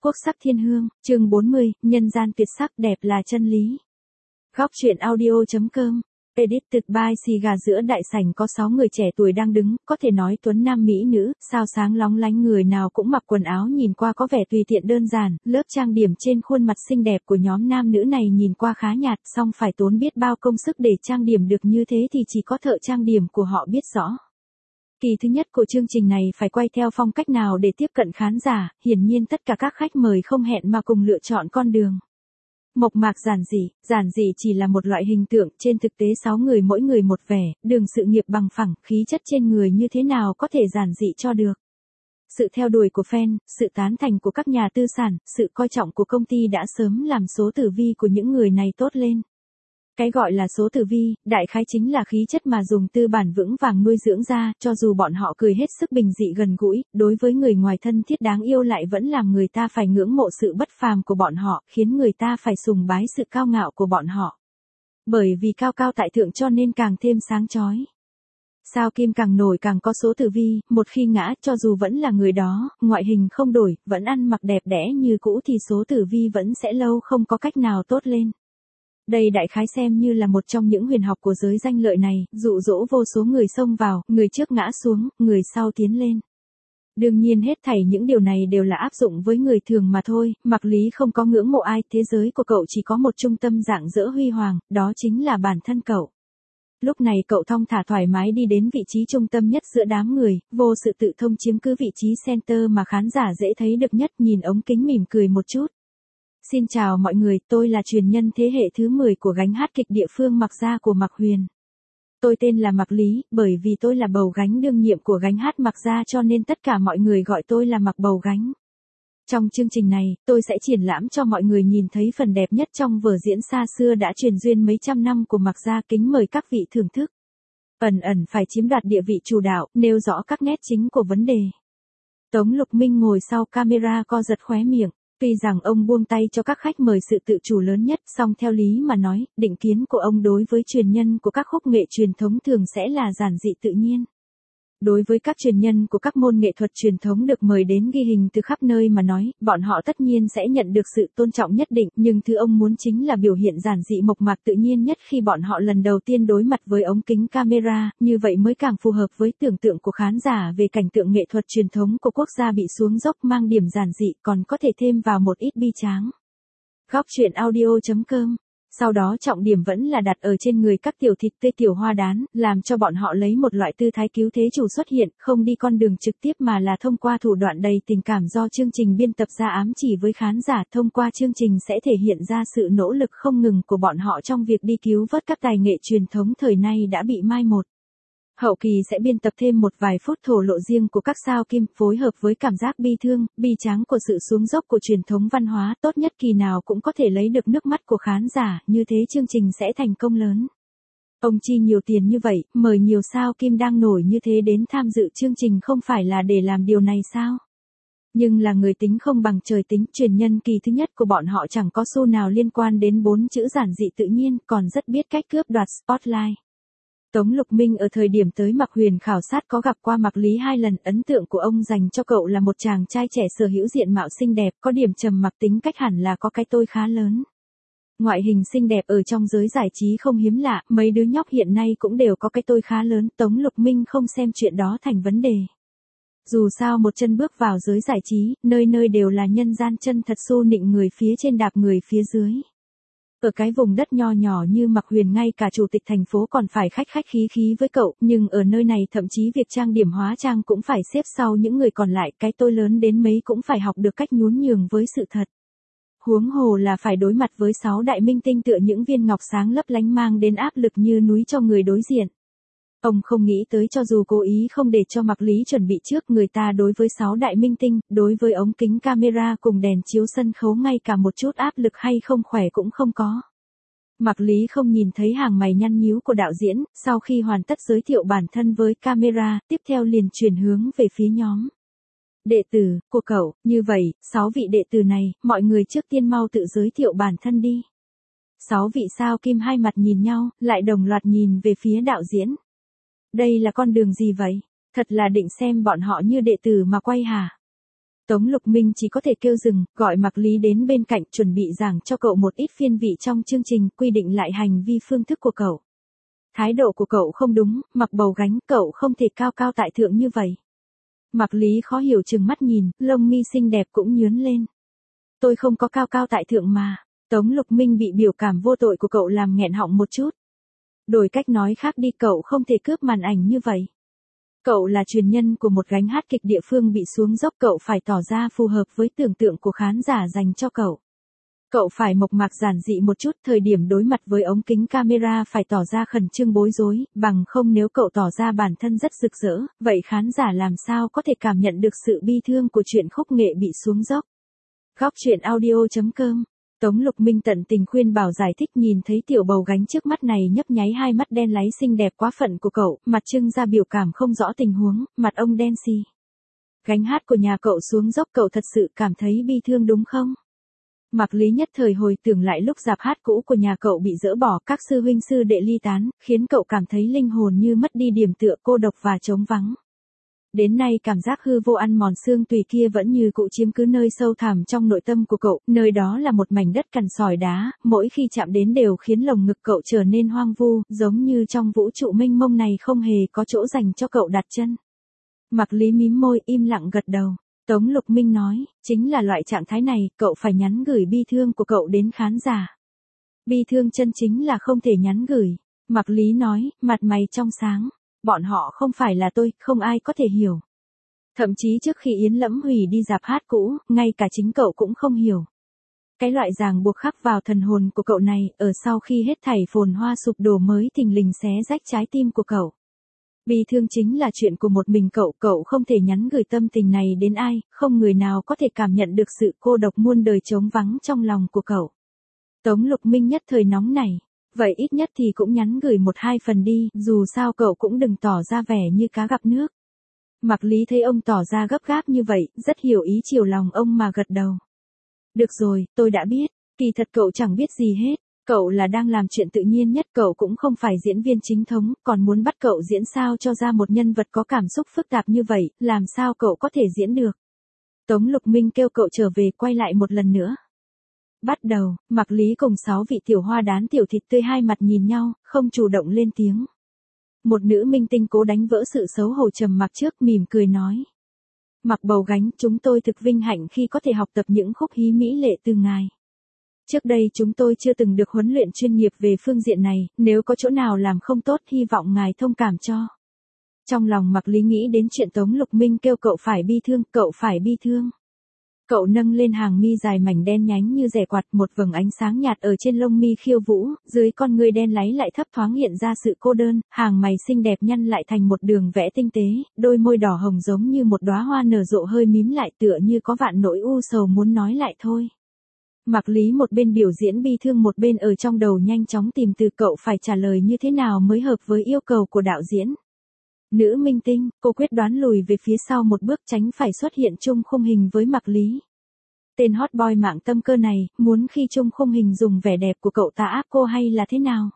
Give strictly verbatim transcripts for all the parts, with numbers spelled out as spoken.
Quốc sắc thiên hương, chương bốn mươi, nhân gian tuyệt sắc đẹp là chân lý. Góc truyện audio.com, edited by xì gà. Giữa đại sảnh có sáu người trẻ tuổi đang đứng, có thể nói tuấn nam mỹ nữ, sao sáng lóng lánh, người nào cũng mặc quần áo nhìn qua có vẻ tùy tiện đơn giản, lớp trang điểm trên khuôn mặt xinh đẹp của nhóm nam nữ này nhìn qua khá nhạt, song phải tốn biết bao công sức để trang điểm được như thế thì chỉ có thợ trang điểm của họ biết rõ. Kỳ thứ nhất của chương trình này phải quay theo phong cách nào để tiếp cận khán giả, hiển nhiên tất cả các khách mời không hẹn mà cùng lựa chọn con đường mộc mạc giản dị. Giản dị chỉ là một loại hình tượng, trên thực tế sáu người mỗi người một vẻ, đường sự nghiệp bằng phẳng, khí chất trên người như thế nào có thể giản dị cho được. Sự theo đuổi của fan, sự tán thành của các nhà tư sản, sự coi trọng của công ty đã sớm làm số tử vi của những người này tốt lên. Cái gọi là số tử vi, đại khái chính là khí chất mà dùng tư bản vững vàng nuôi dưỡng ra, cho dù bọn họ cười hết sức bình dị gần gũi, đối với người ngoài thân thiết đáng yêu lại vẫn làm người ta phải ngưỡng mộ sự bất phàm của bọn họ, khiến người ta phải sùng bái sự cao ngạo của bọn họ. Bởi vì cao cao tại thượng cho nên càng thêm sáng chói. Sao Kim càng nổi càng có số tử vi, một khi ngã, cho dù vẫn là người đó, ngoại hình không đổi, vẫn ăn mặc đẹp đẽ như cũ thì số tử vi vẫn sẽ lâu không có cách nào tốt lên. Đây đại khái xem như là một trong những huyền học của giới danh lợi này, dụ dỗ vô số người xông vào, người trước ngã xuống, người sau tiến lên. Đương nhiên hết thảy những điều này đều là áp dụng với người thường mà thôi, Mạc Lý không có ngưỡng mộ ai, thế giới của cậu chỉ có một trung tâm rạng rỡ huy hoàng, đó chính là bản thân cậu. Lúc này cậu thong thả thoải mái đi đến vị trí trung tâm nhất giữa đám người, vô sự tự thông chiếm cứ vị trí center mà khán giả dễ thấy được nhất, nhìn ống kính mỉm cười một chút. Xin chào mọi người, tôi là truyền nhân thế hệ thứ mười của gánh hát kịch địa phương Mạc Gia của Mạc Huyền. Tôi tên là Mạc Lý, bởi vì tôi là bầu gánh đương nhiệm của gánh hát Mạc Gia cho nên tất cả mọi người gọi tôi là Mạc Bầu Gánh. Trong chương trình này, tôi sẽ triển lãm cho mọi người nhìn thấy phần đẹp nhất trong vở diễn xa xưa đã truyền duyên mấy trăm năm của Mạc Gia, kính mời các vị thưởng thức. Ẩn ẩn phải chiếm đoạt địa vị chủ đạo, nêu rõ các nét chính của vấn đề. Tống Lục Minh ngồi sau camera co giật khóe miệng. Tuy rằng ông buông tay cho các khách mời sự tự chủ lớn nhất, song theo lý mà nói, định kiến của ông đối với truyền nhân của các khúc nghệ truyền thống thường sẽ là giản dị tự nhiên. Đối với các truyền nhân của các môn nghệ thuật truyền thống được mời đến ghi hình từ khắp nơi mà nói, bọn họ tất nhiên sẽ nhận được sự tôn trọng nhất định, nhưng thứ ông muốn chính là biểu hiện giản dị mộc mạc tự nhiên nhất khi bọn họ lần đầu tiên đối mặt với ống kính camera, như vậy mới càng phù hợp với tưởng tượng của khán giả về cảnh tượng nghệ thuật truyền thống của quốc gia bị xuống dốc, mang điểm giản dị, còn có thể thêm vào một ít bi tráng. Góc truyện audio.com. Sau đó trọng điểm vẫn là đặt ở trên người các tiểu thịt tươi tiểu hoa đán, làm cho bọn họ lấy một loại tư thái cứu thế chủ xuất hiện, không đi con đường trực tiếp mà là thông qua thủ đoạn đầy tình cảm do chương trình biên tập ra ám chỉ với khán giả. Thông qua chương trình sẽ thể hiện ra sự nỗ lực không ngừng của bọn họ trong việc đi cứu vớt các tài nghệ truyền thống thời nay đã bị mai một. Hậu kỳ sẽ biên tập thêm một vài phút thổ lộ riêng của các sao kim, phối hợp với cảm giác bi thương, bi tráng của sự xuống dốc của truyền thống văn hóa, tốt nhất kỳ nào cũng có thể lấy được nước mắt của khán giả, như thế chương trình sẽ thành công lớn. Ông chi nhiều tiền như vậy, mời nhiều sao kim đang nổi như thế đến tham dự chương trình không phải là để làm điều này sao? Nhưng là người tính không bằng trời tính, truyền nhân kỳ thứ nhất của bọn họ chẳng có xu nào liên quan đến bốn chữ giản dị tự nhiên, còn rất biết cách cướp đoạt spotlight. Tống Lục Minh ở thời điểm tới Mạc Huyền khảo sát có gặp qua Mạc Lý hai lần, ấn tượng của ông dành cho cậu là một chàng trai trẻ sở hữu diện mạo xinh đẹp, có điểm trầm mặc, tính cách hẳn là có cái tôi khá lớn. Ngoại hình xinh đẹp ở trong giới giải trí không hiếm lạ, mấy đứa nhóc hiện nay cũng đều có cái tôi khá lớn, Tống Lục Minh không xem chuyện đó thành vấn đề. Dù sao một chân bước vào giới giải trí, nơi nơi đều là nhân gian chân thật, xu nịnh người phía trên đạp người phía dưới. Ở cái vùng đất nho nhỏ như Mạc Huyền ngay cả chủ tịch thành phố còn phải khách khách khí khí với cậu, nhưng ở nơi này thậm chí việc trang điểm hóa trang cũng phải xếp sau những người còn lại, cái tôi lớn đến mấy cũng phải học được cách nhún nhường với sự thật. Huống hồ là phải đối mặt với sáu đại minh tinh tựa những viên ngọc sáng lấp lánh mang đến áp lực như núi cho người đối diện. Ông không nghĩ tới cho dù cố ý không để cho Mạc Lý chuẩn bị trước, người ta đối với sáu đại minh tinh, đối với ống kính camera cùng đèn chiếu sân khấu ngay cả một chút áp lực hay không khỏe cũng không có. Mạc Lý không nhìn thấy hàng mày nhăn nhíu của đạo diễn, sau khi hoàn tất giới thiệu bản thân với camera, tiếp theo liền chuyển hướng về phía nhóm đệ tử của cậu. Như vậy, sáu vị đệ tử này, mọi người trước tiên mau tự giới thiệu bản thân đi. Sáu vị sao kim hai mặt nhìn nhau, lại đồng loạt nhìn về phía đạo diễn. Đây là con đường gì vậy? Thật là định xem bọn họ như đệ tử mà quay hả? Tống Lục Minh chỉ có thể kêu dừng, gọi Mạc Lý đến bên cạnh chuẩn bị giảng cho cậu một ít phiên vị trong chương trình, quy định lại hành vi phương thức của cậu. Thái độ của cậu không đúng, mặc bầu gánh, cậu không thể cao cao tại thượng như vậy. Mạc Lý khó hiểu trừng mắt nhìn, lông mi xinh đẹp cũng nhướn lên. Tôi không có cao cao tại thượng mà. Tống Lục Minh bị biểu cảm vô tội của cậu làm nghẹn họng một chút. Đổi cách nói khác đi, cậu không thể cướp màn ảnh như vậy. Cậu là truyền nhân của một gánh hát kịch địa phương bị xuống dốc, cậu phải tỏ ra phù hợp với tưởng tượng của khán giả dành cho cậu. Cậu phải mộc mạc giản dị một chút, thời điểm đối mặt với ống kính camera phải tỏ ra khẩn trương bối rối, bằng không nếu cậu tỏ ra bản thân rất rực rỡ, vậy khán giả làm sao có thể cảm nhận được sự bi thương của chuyện khúc nghệ bị xuống dốc. Góc truyện audio chấm com. Tống Lục Minh tận tình khuyên bảo giải thích, nhìn thấy tiểu bầu gánh trước mắt này nhấp nháy hai mắt đen láy xinh đẹp quá phận của cậu, mặt trưng ra biểu cảm không rõ tình huống, mặt ông đen xì. Gánh hát của nhà cậu xuống dốc, cậu thật sự cảm thấy bi thương đúng không? Mạc Lý nhất thời hồi tưởng lại lúc dạp hát cũ của nhà cậu bị dỡ bỏ, các sư huynh sư đệ ly tán, khiến cậu cảm thấy linh hồn như mất đi điểm tựa, cô độc và trống vắng. Đến nay cảm giác hư vô ăn mòn xương tùy kia vẫn như cũ chiếm cứ nơi sâu thẳm trong nội tâm của cậu, nơi đó là một mảnh đất cằn sỏi đá, mỗi khi chạm đến đều khiến lồng ngực cậu trở nên hoang vu, giống như trong vũ trụ mênh mông này không hề có chỗ dành cho cậu đặt chân. Mạc Lý mím môi im lặng gật đầu. Tống Lục Minh nói, chính là loại trạng thái này, cậu phải nhắn gửi bi thương của cậu đến khán giả. Bi thương chân chính là không thể nhắn gửi. Mạc Lý nói, mặt mày trong sáng. Bọn họ không phải là tôi, không ai có thể hiểu. Thậm chí trước khi Yến Lẫm hủy đi dạp hát cũ, ngay cả chính cậu cũng không hiểu. Cái loại ràng buộc khắc vào thần hồn của cậu này, ở sau khi hết thảy phồn hoa sụp đổ mới thình lình xé rách trái tim của cậu. Bi thương chính là chuyện của một mình cậu, cậu không thể nhắn gửi tâm tình này đến ai, không người nào có thể cảm nhận được sự cô độc muôn đời trống vắng trong lòng của cậu. Tống Lục Minh nhất thời nóng nảy. Vậy ít nhất thì cũng nhắn gửi một hai phần đi, dù sao cậu cũng đừng tỏ ra vẻ như cá gặp nước. Mạc Lý thấy ông tỏ ra gấp gáp như vậy, rất hiểu ý chiều lòng ông mà gật đầu. Được rồi, tôi đã biết, kỳ thật cậu chẳng biết gì hết, cậu là đang làm chuyện tự nhiên nhất, cậu cũng không phải diễn viên chính thống, còn muốn bắt cậu diễn sao cho ra một nhân vật có cảm xúc phức tạp như vậy, làm sao cậu có thể diễn được. Tống Lục Minh kêu cậu trở về quay lại một lần nữa. Bắt đầu, Mạc Lý cùng sáu vị tiểu hoa đán tiểu thịt tươi hai mặt nhìn nhau, không chủ động lên tiếng. Một nữ minh tinh cố đánh vỡ sự xấu hổ trầm mặc trước, mỉm cười nói. Mặc bầu gánh, chúng tôi thực vinh hạnh khi có thể học tập những khúc hí mỹ lệ từ ngài. Trước đây chúng tôi chưa từng được huấn luyện chuyên nghiệp về phương diện này, nếu có chỗ nào làm không tốt hy vọng ngài thông cảm cho. Trong lòng Mạc Lý nghĩ đến chuyện Tống Lục Minh kêu cậu phải bi thương, cậu phải bi thương. Cậu nâng lên hàng mi dài mảnh đen nhánh như rẻ quạt, một vầng ánh sáng nhạt ở trên lông mi khiêu vũ, dưới con ngươi đen láy lại thấp thoáng hiện ra sự cô đơn, hàng mày xinh đẹp nhăn lại thành một đường vẽ tinh tế, đôi môi đỏ hồng giống như một đóa hoa nở rộ hơi mím lại tựa như có vạn nỗi u sầu muốn nói lại thôi. Mạc Lý một bên biểu diễn bi thương một bên ở trong đầu nhanh chóng tìm từ cậu phải trả lời như thế nào mới hợp với yêu cầu của đạo diễn. Nữ minh tinh, cô quyết đoán lùi về phía sau một bước tránh phải xuất hiện chung khung hình với Mạc Lý. Tên hot boy mạng tâm cơ này, muốn khi chung khung hình dùng vẻ đẹp của cậu ta áp cô hay là thế nào?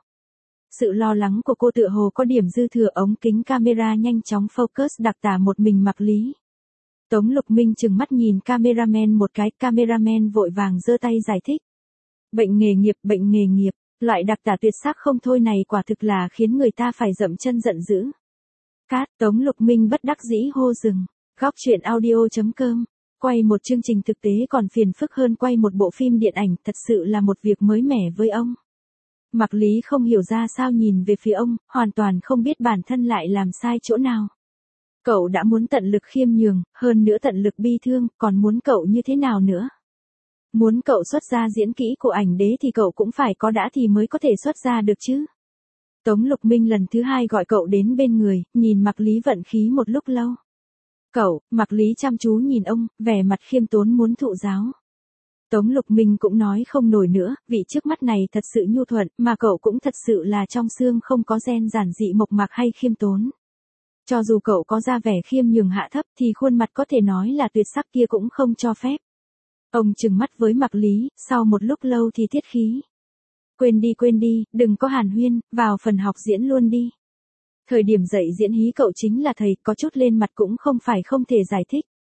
Sự lo lắng của cô tựa hồ có điểm dư thừa, ống kính camera nhanh chóng focus đặc tả một mình Mạc Lý. Tống Lục Minh chừng mắt nhìn cameraman một cái, cameraman vội vàng giơ tay giải thích. Bệnh nghề nghiệp, bệnh nghề nghiệp, loại đặc tả tuyệt sắc không thôi này quả thực là khiến người ta phải dậm chân giận dữ. Cát, Tống Lục Minh bất đắc dĩ hô dừng. Góc truyện audio chấm com. Quay một chương trình thực tế còn phiền phức hơn quay một bộ phim điện ảnh, thật sự là một việc mới mẻ với ông. Mạc Lý không hiểu ra sao nhìn về phía ông, hoàn toàn không biết bản thân lại làm sai chỗ nào. Cậu đã muốn tận lực khiêm nhường, hơn nữa tận lực bi thương, còn muốn cậu như thế nào nữa? Muốn cậu xuất ra diễn kỹ của ảnh đế thì cậu cũng phải có đã thì mới có thể xuất ra được chứ. Tống Lục Minh lần thứ hai gọi cậu đến bên người, nhìn Mạc Lý vận khí một lúc lâu. Cậu, Mạc Lý chăm chú nhìn ông, vẻ mặt khiêm tốn muốn thụ giáo. Tống Lục Minh cũng nói không nổi nữa, vị trước mắt này thật sự nhu thuận, mà cậu cũng thật sự là trong xương không có gen giản dị mộc mạc hay khiêm tốn. Cho dù cậu có ra vẻ khiêm nhường hạ thấp thì khuôn mặt có thể nói là tuyệt sắc kia cũng không cho phép. Ông trừng mắt với Mạc Lý, sau một lúc lâu thì tiết khí. Quên đi quên đi, đừng có hàn huyên, vào phần học diễn luôn đi. Thời điểm dạy diễn hí cậu chính là thầy, có chút lên mặt cũng không phải không thể giải thích.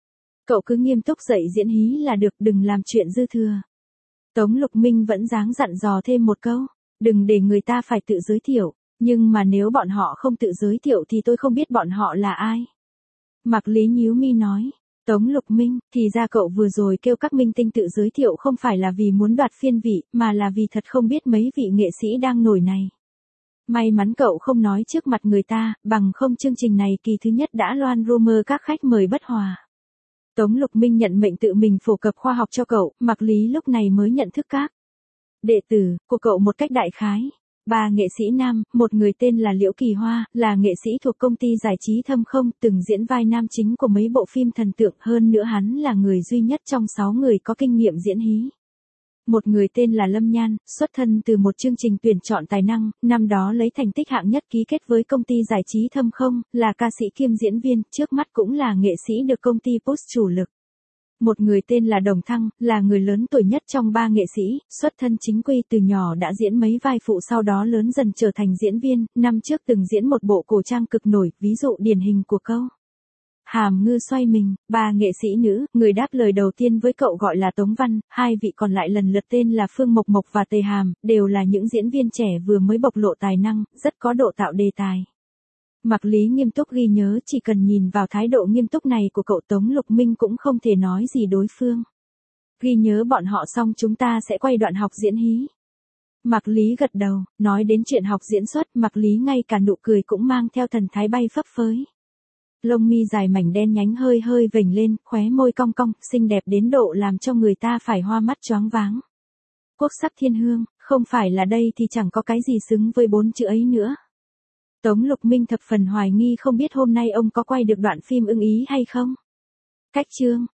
Cậu cứ nghiêm túc dạy diễn hí là được, đừng làm chuyện dư thừa. Tống Lục Minh vẫn dáng dặn dò thêm một câu, đừng để người ta phải tự giới thiệu, nhưng mà nếu bọn họ không tự giới thiệu thì tôi không biết bọn họ là ai. Mạc Lý nhíu mi nói, Tống Lục Minh, thì ra cậu vừa rồi kêu các minh tinh tự giới thiệu không phải là vì muốn đoạt phiên vị, mà là vì thật không biết mấy vị nghệ sĩ đang nổi này. May mắn cậu không nói trước mặt người ta, bằng không chương trình này kỳ thứ nhất đã loan rumor các khách mời bất hòa. Tống Lục Minh nhận mệnh tự mình phổ cập khoa học cho cậu, Mạc Lý lúc này mới nhận thức các đệ tử của cậu một cách đại khái. Ba nghệ sĩ nam, một người tên là Liễu Kỳ Hoa, là nghệ sĩ thuộc công ty giải trí Thâm Không, từng diễn vai nam chính của mấy bộ phim thần tượng, hơn nữa hắn là người duy nhất trong sáu người có kinh nghiệm diễn hí. Một người tên là Lâm Nhan, xuất thân từ một chương trình tuyển chọn tài năng, năm đó lấy thành tích hạng nhất ký kết với công ty giải trí Thâm Không, là ca sĩ kiêm diễn viên, trước mắt cũng là nghệ sĩ được công ty push chủ lực. Một người tên là Đồng Thăng, là người lớn tuổi nhất trong ba nghệ sĩ, xuất thân chính quy, từ nhỏ đã diễn mấy vai phụ sau đó lớn dần trở thành diễn viên, năm trước từng diễn một bộ cổ trang cực nổi, ví dụ điển hình của câu Hàm Ngư Xoay Mình. Ba nghệ sĩ nữ, người đáp lời đầu tiên với cậu gọi là Tống Văn, hai vị còn lại lần lượt tên là Phương Mộc Mộc và Tề Hàm, đều là những diễn viên trẻ vừa mới bộc lộ tài năng, rất có độ tạo đề tài. Mạc Lý nghiêm túc ghi nhớ, chỉ cần nhìn vào thái độ nghiêm túc này của cậu Tống Lục Minh cũng không thể nói gì đối phương. Ghi nhớ bọn họ xong chúng ta sẽ quay đoạn học diễn hí. Mạc Lý gật đầu, nói đến chuyện học diễn xuất, Mạc Lý ngay cả nụ cười cũng mang theo thần thái bay phấp phới. Lông mi dài mảnh đen nhánh hơi hơi vểnh lên, khóe môi cong cong, xinh đẹp đến độ làm cho người ta phải hoa mắt choáng váng. Quốc sắc thiên hương, không phải là đây thì chẳng có cái gì xứng với bốn chữ ấy nữa. Tống Lục Minh thập phần hoài nghi không biết hôm nay ông có quay được đoạn phim ưng ý hay không. Cách chương